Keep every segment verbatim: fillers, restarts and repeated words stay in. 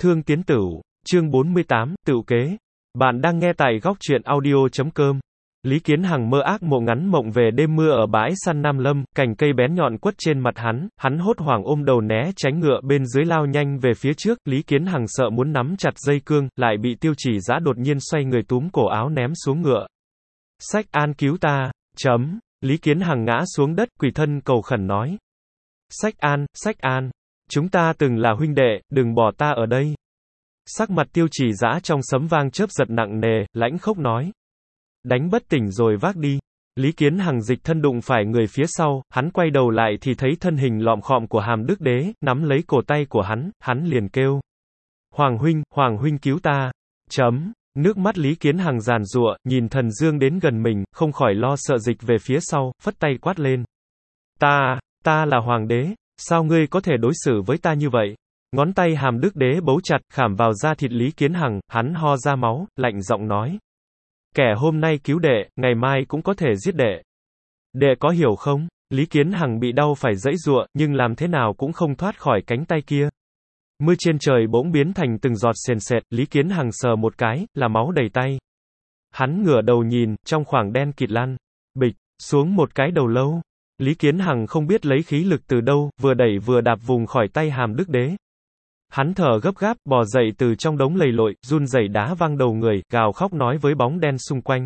Thương Tiến Tửu, chương bốn mươi tám, Tửu Kế. Bạn đang nghe tại góc truyện audio chấm com. Lý Kiến Hằng mơ ác mộng ngắn mộng về đêm mưa ở bãi săn Nam Lâm, cành cây bén nhọn quất trên mặt hắn, hắn hốt hoảng ôm đầu né tránh ngựa bên dưới lao nhanh về phía trước, Lý Kiến Hằng sợ muốn nắm chặt dây cương, lại bị Tiêu Chỉ Dã đột nhiên xoay người túm cổ áo ném xuống ngựa. Sách An cứu ta, chấm. Lý Kiến Hằng ngã xuống đất, quỳ thân cầu khẩn nói. Sách An, Sách An, chúng ta từng là huynh đệ, đừng bỏ ta ở đây. Sắc mặt Tiêu Chỉ Dã trong sấm vang chớp giật nặng nề, lãnh khốc nói. Đánh bất tỉnh rồi vác đi. Lý Kiến Hằng dịch thân đụng phải người phía sau, hắn quay đầu lại thì thấy thân hình lọm khọm của Hàm Đức Đế, nắm lấy cổ tay của hắn, hắn liền kêu. Hoàng huynh, Hoàng huynh cứu ta. Chấm. Nước mắt Lý Kiến Hằng giàn giụa, nhìn Thần Dương đến gần mình, không khỏi lo sợ dịch về phía sau, phất tay quát lên. Ta, ta là Hoàng đế, sao ngươi có thể đối xử với ta như vậy? Ngón tay Hàm Đức Đế bấu chặt, khảm vào da thịt Lý Kiến Hằng, hắn ho ra máu, lạnh giọng nói. Kẻ hôm nay cứu đệ, ngày mai cũng có thể giết đệ. Đệ có hiểu không? Lý Kiến Hằng bị đau phải giãy giụa, nhưng làm thế nào cũng không thoát khỏi cánh tay kia. Mưa trên trời bỗng biến thành từng giọt sền sệt, Lý Kiến Hằng sờ một cái, là máu đầy tay. Hắn ngửa đầu nhìn, trong khoảng đen kịt lăn, bịch, xuống một cái đầu lâu. Lý Kiến Hằng không biết lấy khí lực từ đâu, vừa đẩy vừa đạp vùng khỏi tay Hàm Đức Đế. Hắn thở gấp gáp, bò dậy từ trong đống lầy lội, run rẩy đá văng đầu người, gào khóc nói với bóng đen xung quanh.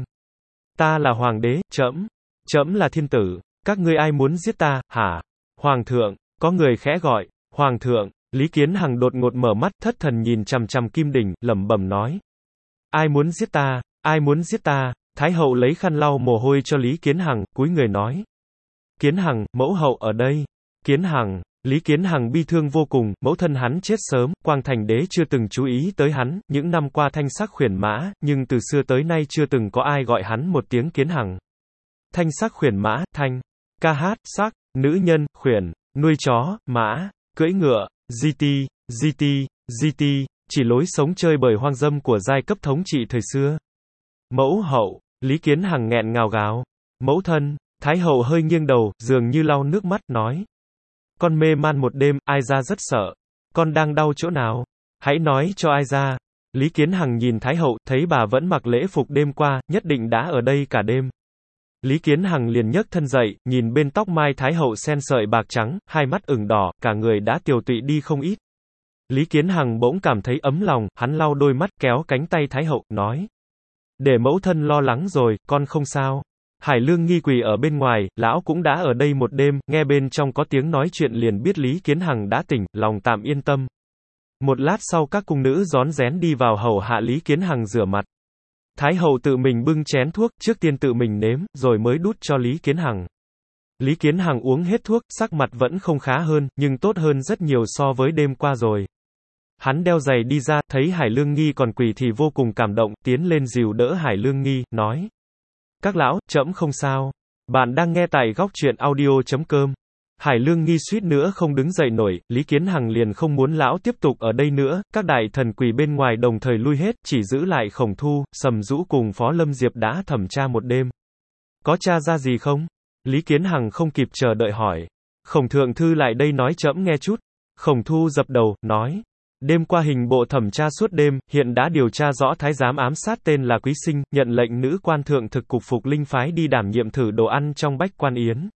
Ta là Hoàng đế, trẫm, trẫm là thiên tử, các ngươi ai muốn giết ta, hả? Hoàng thượng, có người khẽ gọi, Hoàng thượng. Lý Kiến Hằng đột ngột mở mắt, thất thần nhìn chằm chằm kim đỉnh, lẩm bẩm nói. Ai muốn giết ta, ai muốn giết ta? Thái hậu lấy khăn lau mồ hôi cho Lý Kiến Hằng, cúi người nói. Kiến Hằng, mẫu hậu ở đây. Kiến Hằng. Lý Kiến Hằng bi thương vô cùng, mẫu thân hắn chết sớm, Quang Thành đế chưa từng chú ý tới hắn, những năm qua thanh sắc khuyển mã, nhưng từ xưa tới nay chưa từng có ai gọi hắn một tiếng Kiến Hằng. Thanh sắc khuyển mã, thanh, ca hát, sắc, nữ nhân, khuyển, nuôi chó, mã, cưỡi ngựa, giê tê, giê tê, giê tê, chỉ lối sống chơi bời hoang dâm của giai cấp thống trị thời xưa. Mẫu hậu, Lý Kiến Hằng nghẹn ngào gào. Mẫu thân, Thái hậu hơi nghiêng đầu, dường như lau nước mắt, nói. Con mê man một đêm, ai ra rất sợ. Con đang đau chỗ nào? Hãy nói cho ai ra. Lý Kiến Hằng nhìn Thái hậu, thấy bà vẫn mặc lễ phục đêm qua, nhất định đã ở đây cả đêm. Lý Kiến Hằng liền nhấc thân dậy, nhìn bên tóc mai Thái hậu xen sợi bạc trắng, hai mắt ửng đỏ, cả người đã tiều tụy đi không ít. Lý Kiến Hằng bỗng cảm thấy ấm lòng, hắn lau đôi mắt, kéo cánh tay Thái hậu, nói. Để mẫu thân lo lắng rồi, con không sao. Hải Lương Nghi quỳ ở bên ngoài, lão cũng đã ở đây một đêm, nghe bên trong có tiếng nói chuyện liền biết Lý Kiến Hằng đã tỉnh, lòng tạm yên tâm. Một lát sau các cung nữ rón rén đi vào hầu hạ Lý Kiến Hằng rửa mặt. Thái hậu tự mình bưng chén thuốc, trước tiên tự mình nếm, rồi mới đút cho Lý Kiến Hằng. Lý Kiến Hằng uống hết thuốc, sắc mặt vẫn không khá hơn, nhưng tốt hơn rất nhiều so với đêm qua rồi. Hắn đeo giày đi ra, thấy Hải Lương Nghi còn quỳ thì vô cùng cảm động, tiến lên dìu đỡ Hải Lương Nghi, nói. Các lão, trẫm không sao. Bạn đang nghe tại góc truyện audio chấm com. Hải Lương Nghi suýt nữa không đứng dậy nổi, Lý Kiến Hằng liền không muốn lão tiếp tục ở đây nữa, các đại thần quỳ bên ngoài đồng thời lui hết, chỉ giữ lại Khổng Thu, Sầm Dũ cùng Phó Lâm Diệp đã thẩm tra một đêm. Có tra ra gì không? Lý Kiến Hằng không kịp chờ đợi hỏi. Khổng thượng thư lại đây nói trẫm nghe chút. Khổng Thu dập đầu, nói. Đêm qua hình bộ thẩm tra suốt đêm, hiện đã điều tra rõ thái giám ám sát tên là Quý Sinh, nhận lệnh nữ quan thượng thực cục Phục Linh phái đi đảm nhiệm thử đồ ăn trong Bách Quan Yến.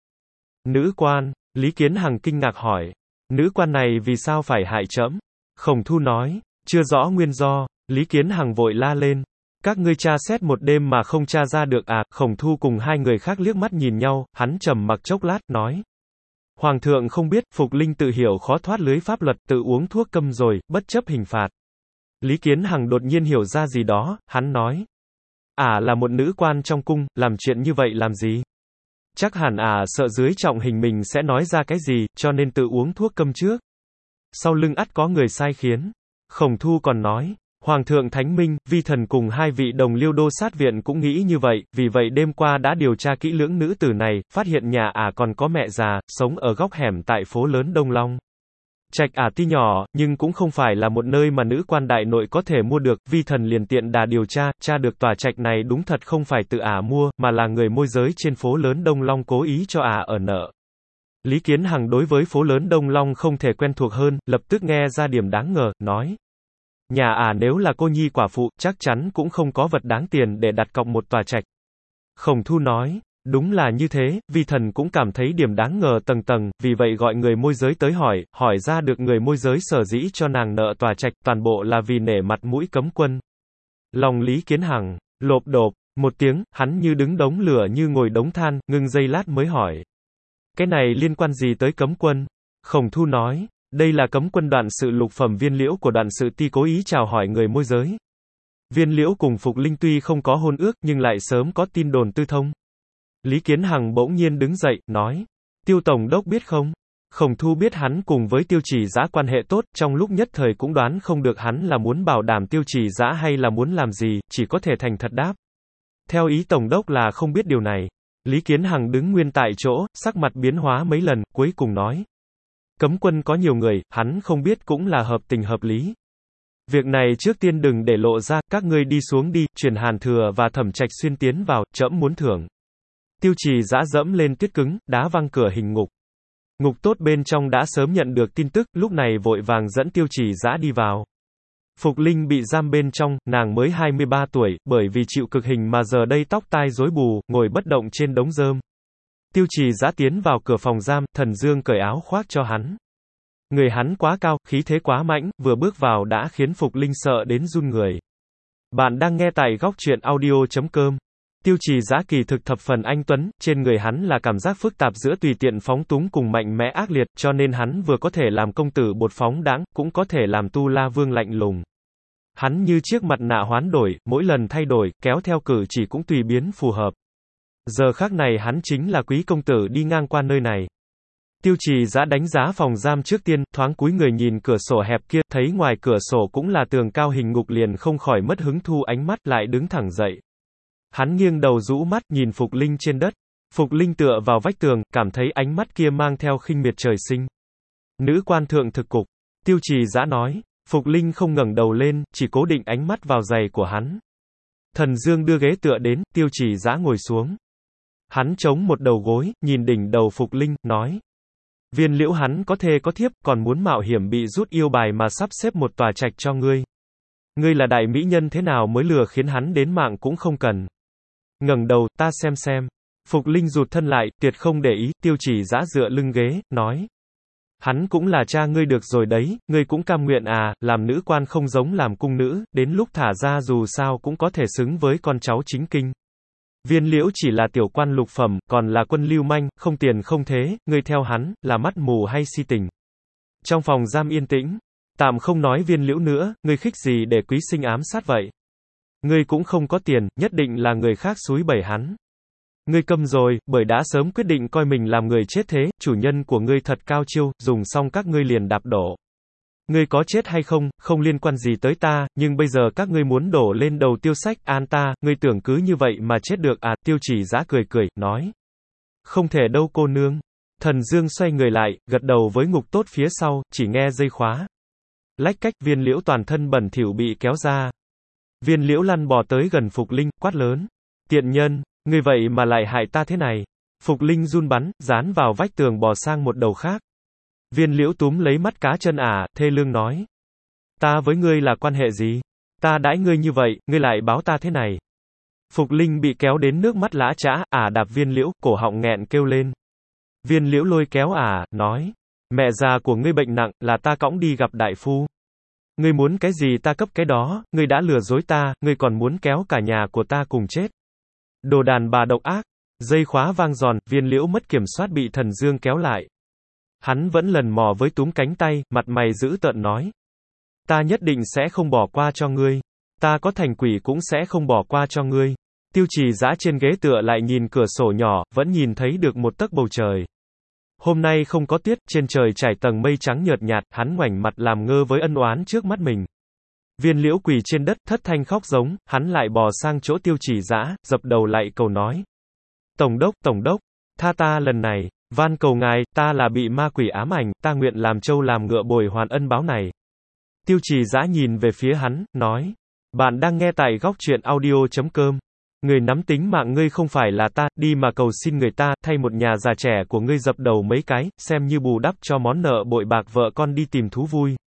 Nữ quan, Lý Kiến Hằng kinh ngạc hỏi. Nữ quan này vì sao phải hại trẫm? Khổng Thu nói, chưa rõ nguyên do. Lý Kiến Hằng vội la lên. Các ngươi tra xét một đêm mà không tra ra được à? Khổng Thu cùng hai người khác liếc mắt nhìn nhau, hắn trầm mặc chốc lát, nói. Hoàng thượng không biết, Phục Linh tự hiểu khó thoát lưới pháp luật, tự uống thuốc câm rồi, bất chấp hình phạt. Lý Kiến Hằng đột nhiên hiểu ra gì đó, hắn nói. Ả à là một nữ quan trong cung, làm chuyện như vậy làm gì? Chắc hẳn Ả à sợ dưới trọng hình mình sẽ nói ra cái gì, cho nên tự uống thuốc câm trước. Sau lưng ắt có người sai khiến. Khổng Thu còn nói. Hoàng thượng Thánh Minh, vi thần cùng hai vị đồng liêu đô sát viện cũng nghĩ như vậy, vì vậy đêm qua đã điều tra kỹ lưỡng nữ tử này, phát hiện nhà ả à còn có mẹ già, sống ở góc hẻm tại phố lớn Đông Long. Trạch ả à tuy nhỏ, nhưng cũng không phải là một nơi mà nữ quan đại nội có thể mua được, vi thần liền tiện đà điều tra, tra được tòa trạch này đúng thật không phải tự ả à mua, mà là người môi giới trên phố lớn Đông Long cố ý cho ả à ở nợ. Lý Kiến Hằng đối với phố lớn Đông Long không thể quen thuộc hơn, lập tức nghe ra điểm đáng ngờ, nói. Nhà à nếu là cô nhi quả phụ, chắc chắn cũng không có vật đáng tiền để đặt cọc một tòa trạch. Khổng Thu nói, đúng là như thế, vi thần cũng cảm thấy điểm đáng ngờ tầng tầng, vì vậy gọi người môi giới tới hỏi, hỏi ra được người môi giới sở dĩ cho nàng nợ tòa trạch, toàn bộ là vì nể mặt mũi cấm quân. Lòng Lý Kiến Hằng, lộp độp, một tiếng, hắn như đứng đống lửa như ngồi đống than, ngưng giây lát mới hỏi. Cái này liên quan gì tới cấm quân? Khổng Thu nói, đây là cấm quân đoạn sự lục phẩm Viên Liễu của đoạn sự ti cố ý chào hỏi người môi giới. Viên Liễu cùng Phục Linh tuy không có hôn ước nhưng lại sớm có tin đồn tư thông. Lý Kiến Hằng bỗng nhiên đứng dậy, nói, Tiêu Tổng Đốc biết không? Khổng Thu biết hắn cùng với Tiêu Chỉ Dã quan hệ tốt, trong lúc nhất thời cũng đoán không được hắn là muốn bảo đảm Tiêu Chỉ Dã hay là muốn làm gì, chỉ có thể thành thật đáp. Theo ý Tổng Đốc là không biết điều này. Lý Kiến Hằng đứng nguyên tại chỗ, sắc mặt biến hóa mấy lần, cuối cùng nói. Cấm quân có nhiều người, hắn không biết cũng là hợp tình hợp lý. Việc này trước tiên đừng để lộ ra, các ngươi đi xuống đi, truyền Hàn Thừa và Thẩm Trạch Xuyên tiến vào, trẫm muốn thưởng. Tiêu Trì Dã dẫm lên tuyết cứng, đá văng cửa hình ngục. Ngục tốt bên trong đã sớm nhận được tin tức, lúc này vội vàng dẫn Tiêu Trì Dã đi vào. Phục Linh bị giam bên trong, nàng mới hai mươi ba tuổi, bởi vì chịu cực hình mà giờ đây tóc tai rối bù, ngồi bất động trên đống rơm. Tiêu Trì Dã tiến vào cửa phòng giam, Thần Dương cởi áo khoác cho hắn. Người hắn quá cao, khí thế quá mạnh, vừa bước vào đã khiến Phục Linh sợ đến run người. Bạn đang nghe tại góc truyện audio chấm com. Tiêu Trì Dã kỳ thực thập phần anh tuấn, trên người hắn là cảm giác phức tạp giữa tùy tiện phóng túng cùng mạnh mẽ ác liệt, cho nên hắn vừa có thể làm công tử bột phóng đãng, cũng có thể làm tu la vương lạnh lùng. Hắn như chiếc mặt nạ hoán đổi, mỗi lần thay đổi, kéo theo cử chỉ cũng tùy biến phù hợp. Giờ khắc này hắn chính là quý công tử đi ngang qua nơi này. Tiêu Trì Dã đánh giá phòng giam trước tiên, thoáng cúi người nhìn cửa sổ hẹp kia, thấy ngoài cửa sổ cũng là tường cao hình ngục liền không khỏi mất hứng thu ánh mắt lại đứng thẳng dậy. Hắn nghiêng đầu rũ mắt nhìn Phục Linh trên đất. Phục Linh tựa vào vách tường, cảm thấy ánh mắt kia mang theo khinh miệt trời sinh. Nữ quan thượng thực cục. Tiêu Trì Dã nói. Phục Linh không ngẩng đầu lên, chỉ cố định ánh mắt vào giày của hắn. Thần Dương đưa ghế tựa đến, Tiêu Trì Dã ngồi xuống. Hắn chống một đầu gối, nhìn đỉnh đầu Phục Linh, nói. Viên Liễu hắn có thê có thiếp, còn muốn mạo hiểm bị rút yêu bài mà sắp xếp một tòa trạch cho ngươi. Ngươi là đại mỹ nhân thế nào mới lừa khiến hắn đến mạng cũng không cần. Ngẩng đầu, ta xem xem. Phục Linh rụt thân lại, tuyệt không để ý, Tiêu Trì Dã dựa lưng ghế, nói. Hắn cũng là cha ngươi được rồi đấy, ngươi cũng cam nguyện à, làm nữ quan không giống làm cung nữ, đến lúc thả ra dù sao cũng có thể xứng với con cháu chính kinh. Viên Liễu chỉ là tiểu quan lục phẩm, còn là quân lưu manh, không tiền không thế, ngươi theo hắn, là mắt mù hay si tình. Trong phòng giam yên tĩnh, tạm không nói Viên Liễu nữa, ngươi khích gì để quý sinh ám sát vậy? Ngươi cũng không có tiền, nhất định là người khác xúi bẩy hắn. Ngươi câm rồi, bởi đã sớm quyết định coi mình làm người chết thế, chủ nhân của ngươi thật cao chiêu, dùng xong các ngươi liền đạp đổ. Ngươi có chết hay không, không liên quan gì tới ta, nhưng bây giờ các ngươi muốn đổ lên đầu Tiêu Sách an ta, ngươi tưởng cứ như vậy mà chết được à, Tiêu Trì Dã cười cười, nói. Không thể đâu cô nương. Thần Dương xoay người lại, gật đầu với ngục tốt phía sau, chỉ nghe dây khóa. Lách cách, Viên Liễu toàn thân bẩn thỉu bị kéo ra. Viên Liễu lăn bò tới gần Phục Linh, quát lớn. Tiện nhân, ngươi vậy mà lại hại ta thế này. Phục Linh run bắn, dán vào vách tường bò sang một đầu khác. Viên Liễu túm lấy mắt cá chân ả, thê lương nói. Ta với ngươi là quan hệ gì? Ta đãi ngươi như vậy, ngươi lại báo ta thế này. Phục Linh bị kéo đến nước mắt lã chã, ả đạp Viên Liễu, cổ họng nghẹn kêu lên. Viên Liễu lôi kéo ả, nói. Mẹ già của ngươi bệnh nặng, là ta cõng đi gặp đại phu. Ngươi muốn cái gì ta cấp cái đó, ngươi đã lừa dối ta, ngươi còn muốn kéo cả nhà của ta cùng chết. Đồ đàn bà độc ác. Dây khóa vang giòn, Viên Liễu mất kiểm soát bị Thần Dương kéo lại. Hắn vẫn lần mò với túm cánh tay, mặt mày dữ tợn nói. Ta nhất định sẽ không bỏ qua cho ngươi. Ta có thành quỷ cũng sẽ không bỏ qua cho ngươi. Tiêu Trì Dã trên ghế tựa lại nhìn cửa sổ nhỏ, vẫn nhìn thấy được một tấc bầu trời. Hôm nay không có tuyết, trên trời trải tầng mây trắng nhợt nhạt, hắn ngoảnh mặt làm ngơ với ân oán trước mắt mình. Viên Liễu quỳ trên đất, thất thanh khóc giống, hắn lại bò sang chỗ Tiêu Trì Dã, dập đầu lại cầu nói. Tổng đốc, tổng đốc, tha ta lần này, van cầu ngài, ta là bị ma quỷ ám ảnh, ta nguyện làm trâu làm ngựa bồi hoàn ân báo này. Tiêu Trì Dã nhìn về phía hắn, nói. Bạn đang nghe tại góc truyện audio chấm com. Người nắm tính mạng ngươi không phải là ta, đi mà cầu xin người ta, thay một nhà già trẻ của ngươi dập đầu mấy cái, xem như bù đắp cho món nợ bội bạc vợ con đi tìm thú vui.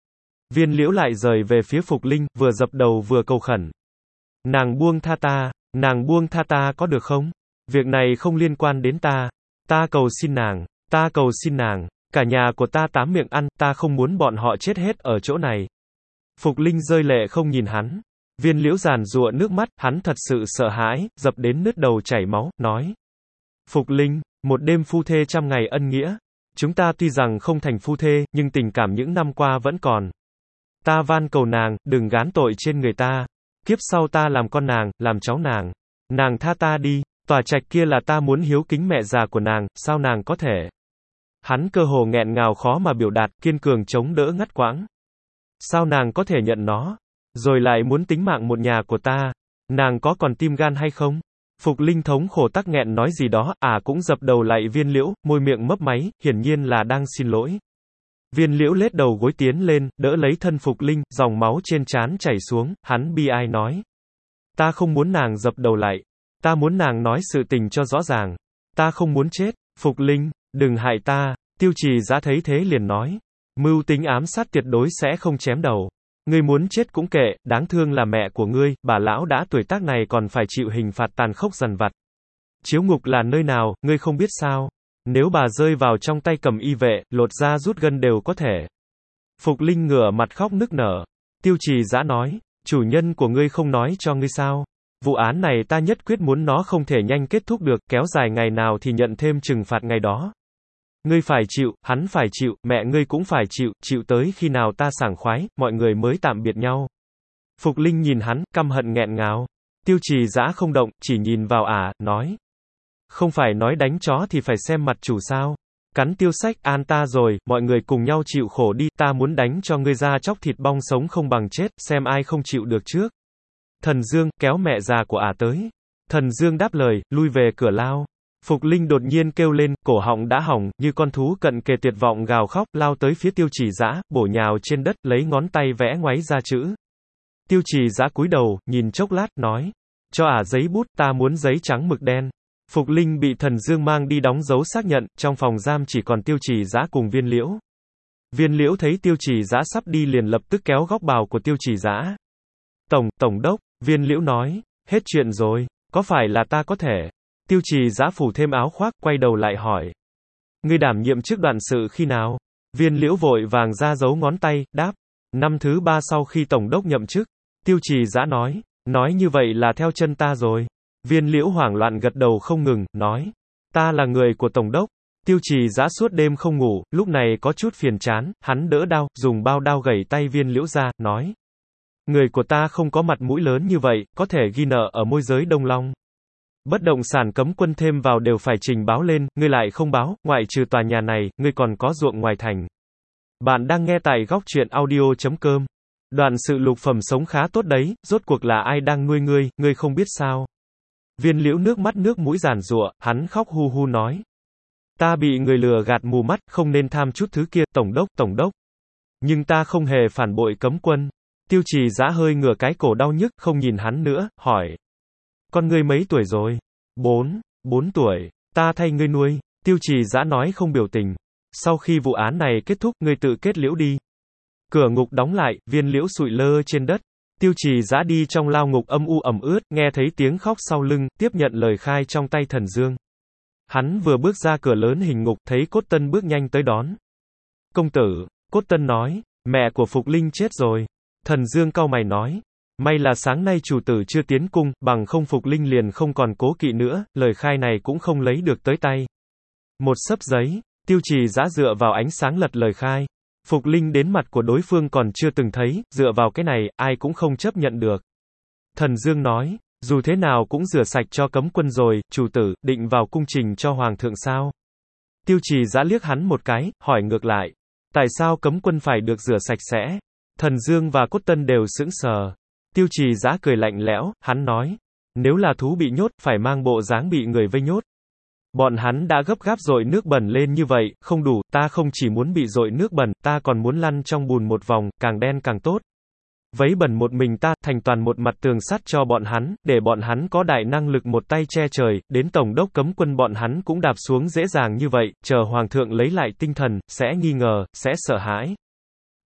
Viên Liễu lại rời về phía Phục Linh, vừa dập đầu vừa cầu khẩn. Nàng buông tha ta, nàng buông tha ta có được không? Việc này không liên quan đến ta. Ta cầu xin nàng, ta cầu xin nàng. Cả nhà của ta tám miệng ăn, ta không muốn bọn họ chết hết ở chỗ này. Phục Linh rơi lệ không nhìn hắn. Viên Liễu giàn giụa nước mắt, hắn thật sự sợ hãi, dập đến nứt đầu chảy máu, nói. Phục Linh, một đêm phu thê trăm ngày ân nghĩa. Chúng ta tuy rằng không thành phu thê, nhưng tình cảm những năm qua vẫn còn. Ta van cầu nàng, đừng gán tội trên người ta. Kiếp sau ta làm con nàng, làm cháu nàng. Nàng tha ta đi, tòa trạch kia là ta muốn hiếu kính mẹ già của nàng, sao nàng có thể? Hắn cơ hồ nghẹn ngào khó mà biểu đạt, kiên cường chống đỡ ngắt quãng. Sao nàng có thể nhận nó? Rồi lại muốn tính mạng một nhà của ta. Nàng có còn tim gan hay không? Phục Linh thống khổ tắc nghẹn nói gì đó, à cũng dập đầu lại Viên Liễu, môi miệng mấp máy, hiển nhiên là đang xin lỗi. Viên Liễu lết đầu gối tiến lên, đỡ lấy thân Phục Linh, dòng máu trên trán chảy xuống, hắn bi ai nói. Ta không muốn nàng dập đầu lại. Ta muốn nàng nói sự tình cho rõ ràng. Ta không muốn chết. Phục Linh, đừng hại ta. Tiêu Trì Dã thấy thế liền nói. Mưu tính ám sát tuyệt đối sẽ không chém đầu. Ngươi muốn chết cũng kệ, đáng thương là mẹ của ngươi, bà lão đã tuổi tác này còn phải chịu hình phạt tàn khốc dằn vặt. Chiếu ngục là nơi nào, ngươi không biết sao? Nếu bà rơi vào trong tay cầm y vệ, lột da rút gân đều có thể. Phục Linh ngửa mặt khóc nức nở. Tiêu Trì Dã nói, chủ nhân của ngươi không nói cho ngươi sao? Vụ án này ta nhất quyết muốn nó không thể nhanh kết thúc được, kéo dài ngày nào thì nhận thêm trừng phạt ngày đó. Ngươi phải chịu, hắn phải chịu, mẹ ngươi cũng phải chịu, chịu tới khi nào ta sảng khoái, mọi người mới tạm biệt nhau. Phục Linh nhìn hắn, căm hận nghẹn ngào. Tiêu Trì Dã không động, chỉ nhìn vào ả, à, nói. Không phải nói đánh chó thì phải xem mặt chủ sao. Cắn Tiêu Sách, an ta rồi, mọi người cùng nhau chịu khổ đi, ta muốn đánh cho ngươi ra chóc thịt bong sống không bằng chết, xem ai không chịu được trước. Thần Dương, kéo mẹ già của ả à tới. Thần Dương đáp lời, lui về cửa lao. Phục Linh đột nhiên kêu lên, cổ họng đã hỏng, như con thú cận kề tuyệt vọng gào khóc, lao tới phía Tiêu Trì Dã, bổ nhào trên đất, lấy ngón tay vẽ ngoáy ra chữ. Tiêu Trì Dã cúi đầu, nhìn chốc lát, nói. Cho ả à giấy bút, ta muốn giấy trắng mực đen. Phục Linh bị Thần Dương mang đi đóng dấu xác nhận, trong phòng giam chỉ còn Tiêu Trì Dã cùng Viên Liễu. Viên Liễu thấy Tiêu Trì Dã sắp đi liền lập tức kéo góc bào của Tiêu Trì Dã. Tổng, Tổng đốc, Viên Liễu nói, hết chuyện rồi, có phải là ta có thể? Tiêu Trì Dã phủ thêm áo khoác, quay đầu lại hỏi. Ngươi đảm nhiệm chức đoạn sự khi nào? Viên Liễu vội vàng ra dấu ngón tay, đáp. Năm thứ ba sau khi Tổng đốc nhậm chức. Tiêu Trì Dã nói. Nói như vậy là theo chân ta rồi. Viên Liễu hoảng loạn gật đầu không ngừng, nói. Ta là người của Tổng đốc. Tiêu Trì Dã suốt đêm không ngủ, lúc này có chút phiền chán, hắn đỡ đao, dùng bao đao gẩy tay Viên Liễu ra, nói. Người của ta không có mặt mũi lớn như vậy, có thể ghi nợ ở môi giới Đông Long. Bất động sản cấm quân thêm vào đều phải trình báo lên, ngươi lại không báo, ngoại trừ tòa nhà này, ngươi còn có ruộng ngoài thành. Bạn đang nghe tại góc truyện audio chấm com. Đoạn sự lục phẩm sống khá tốt đấy, rốt cuộc là ai đang nuôi ngươi, ngươi không biết sao. Viên Liễu nước mắt nước mũi giàn giụa, hắn khóc hu hu nói. Ta bị người lừa gạt mù mắt, không nên tham chút thứ kia, Tổng đốc, Tổng đốc. Nhưng ta không hề phản bội cấm quân. Tiêu Trì Dã hơi ngửa cái cổ đau nhức, không nhìn hắn nữa, hỏi. Con ngươi mấy tuổi rồi? Bốn, bốn tuổi. Ta thay ngươi nuôi. Tiêu Trì Dã nói không biểu tình. Sau khi vụ án này kết thúc, ngươi tự kết liễu đi. Cửa ngục đóng lại, Viên Liễu sụi lơ trên đất. Tiêu Trì Dã đi trong lao ngục âm u ẩm ướt, nghe thấy tiếng khóc sau lưng, tiếp nhận lời khai trong tay Thần Dương. Hắn vừa bước ra cửa lớn hình ngục, thấy Cốt Tân bước nhanh tới đón. Công tử, Cốt Tân nói, mẹ của Phục Linh chết rồi. Thần Dương cau mày nói. May là sáng nay chủ tử chưa tiến cung, bằng không Phục Linh liền không còn cố kỵ nữa, lời khai này cũng không lấy được tới tay. Một xấp giấy, Tiêu Trì Dã dựa vào ánh sáng lật lời khai. Phục Linh đến mặt của đối phương còn chưa từng thấy, dựa vào cái này, ai cũng không chấp nhận được. Thần Dương nói, dù thế nào cũng rửa sạch cho cấm quân rồi, chủ tử, định vào cung trình cho hoàng thượng sao? Tiêu Trì Dã liếc hắn một cái, hỏi ngược lại. Tại sao cấm quân phải được rửa sạch sẽ? Thần Dương và Cốt Tân đều sững sờ. Tiêu Trì Dã cười lạnh lẽo, hắn nói. Nếu là thú bị nhốt, phải mang bộ dáng bị người vây nhốt. Bọn hắn đã gấp gáp dội nước bẩn lên như vậy, không đủ, ta không chỉ muốn bị dội nước bẩn, ta còn muốn lăn trong bùn một vòng, càng đen càng tốt. Vấy bẩn một mình ta, thành toàn một mặt tường sắt cho bọn hắn, để bọn hắn có đại năng lực một tay che trời, đến tổng đốc cấm quân bọn hắn cũng đạp xuống dễ dàng như vậy, chờ hoàng thượng lấy lại tinh thần, sẽ nghi ngờ, sẽ sợ hãi.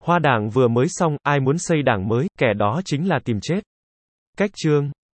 Hoa đảng vừa mới xong, ai muốn xây đảng mới, kẻ đó chính là tìm chết. Cách chương